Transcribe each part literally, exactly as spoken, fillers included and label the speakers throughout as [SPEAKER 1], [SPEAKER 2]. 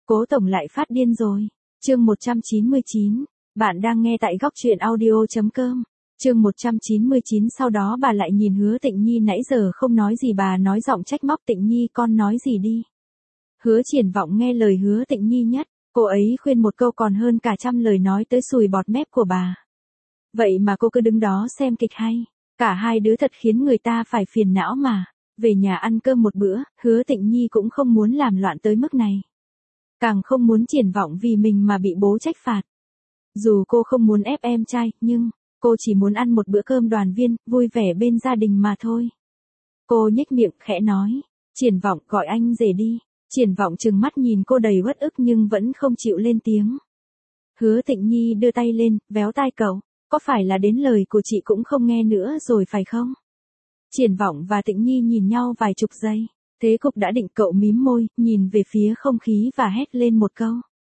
[SPEAKER 1] Cố tổng lại phát điên rồi. Chương một trăm chín mươi chín. Bạn đang nghe tại góc truyện audio chấm com. Chương một trăm chín mươi chín. Sau đó bà lại nhìn Hứa Tịnh Nhi, nãy giờ không nói gì, bà nói giọng trách móc. Tịnh Nhi, con nói gì đi. Hứa Triển Vọng nghe lời Hứa Tịnh Nhi nhất, cô ấy khuyên một câu còn hơn cả trăm lời nói tới sùi bọt mép của bà. Vậy mà cô cứ đứng đó xem kịch hay. Cả hai đứa thật khiến người ta phải phiền não mà. Về nhà ăn cơm một bữa, Hứa Tịnh Nhi cũng không muốn làm loạn tới mức này. Càng không muốn Triển Vọng vì mình mà bị bố trách phạt. Dù cô không muốn ép em trai, nhưng cô chỉ muốn ăn một bữa cơm đoàn viên, vui vẻ bên gia đình mà thôi. Cô nhếch miệng khẽ nói, Triển Vọng, gọi anh rể đi. Triển Vọng trừng mắt nhìn cô đầy uất ức nhưng vẫn không chịu lên tiếng. Hứa Tịnh Nhi đưa tay lên, véo tai cậu, có phải là đến lời của chị cũng không nghe nữa rồi phải không? Triển Vọng và Tịnh Nhi nhìn nhau vài chục giây. Thế cục đã định, cậu mím môi, nhìn về phía không khí và hét lên một câu.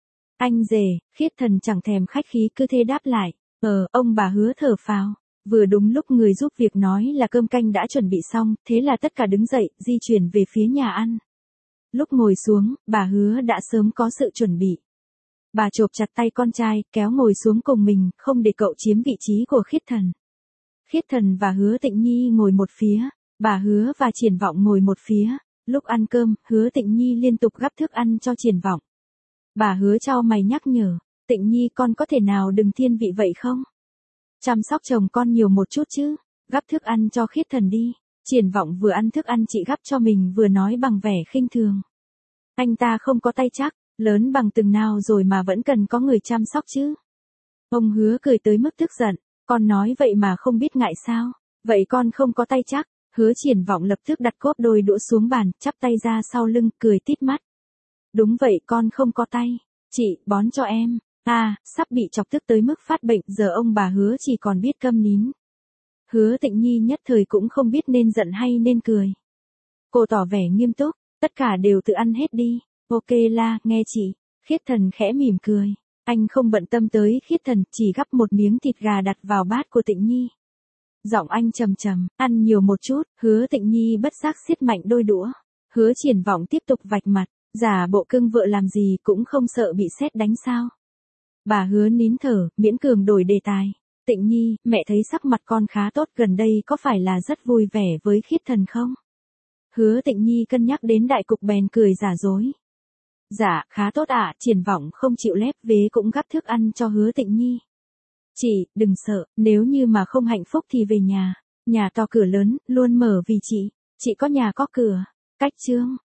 [SPEAKER 1] Anh rể. Khiết Thần chẳng thèm khách khí cứ thế đáp lại. Ờ, ông bà Hứa thở phào. Vừa đúng lúc người giúp việc nói là cơm canh đã chuẩn bị xong, thế là tất cả đứng dậy, di chuyển về phía nhà ăn. Lúc ngồi xuống, bà Hứa đã sớm có sự chuẩn bị. Bà chộp chặt tay con trai, kéo ngồi xuống cùng mình, không để cậu chiếm vị trí của Khiết Thần. Khiết Thần và Hứa Tịnh Nhi ngồi một phía, bà Hứa và Triển Vọng ngồi một phía. Lúc ăn cơm, Hứa Tịnh Nhi liên tục gắp thức ăn cho Triển Vọng. Bà Hứa chau mày nhắc nhở, Tịnh Nhi, con có thể nào đừng thiên vị vậy không? Chăm sóc chồng con nhiều một chút chứ, gắp thức ăn cho Khiết Thần đi. Triển Vọng vừa ăn thức ăn chị gắp cho mình vừa nói bằng vẻ khinh thường. Anh ta không có tay chắc, lớn bằng từng nào rồi mà vẫn cần có người chăm sóc chứ. Ông Hứa cười tới mức tức giận, con nói vậy mà không biết ngại sao, vậy con không có tay chắc. Hứa Triển Vọng lập tức đặt cốp đôi đũa xuống bàn, chắp tay ra sau lưng, cười tít mắt. Đúng vậy, con không có tay. Chị, bón cho em. À, sắp bị chọc tức tới mức phát bệnh, giờ ông bà Hứa chỉ còn biết câm nín. Hứa Tịnh Nhi nhất thời cũng không biết nên giận hay nên cười. Cô tỏ vẻ nghiêm túc, tất cả đều tự ăn hết đi. Ok la, nghe chị. Khiết Thần khẽ mỉm cười. Anh không bận tâm tới Khiết Thần, chỉ gắp một miếng thịt gà đặt vào bát của Tịnh Nhi. Giọng anh trầm trầm, ăn nhiều một chút. Hứa Tịnh Nhi bất giác siết mạnh đôi đũa. Hứa Triển Vọng tiếp tục vạch mặt, giả bộ cưng vợ làm gì cũng không sợ bị sét đánh sao. Bà Hứa nín thở, miễn cường đổi đề tài. Tịnh Nhi, mẹ thấy sắc mặt con khá tốt, gần đây có phải là rất vui vẻ với Khiết Thần không? Hứa Tịnh Nhi cân nhắc đến đại cục bèn cười giả dối. Dạ, khá tốt ạ. À. Triển Vọng không chịu lép vế cũng gắp thức ăn cho Hứa Tịnh Nhi. Chị, đừng sợ, nếu như mà không hạnh phúc thì về nhà. Nhà to cửa lớn, luôn mở vì chị. Chị có nhà có cửa. Cách chương.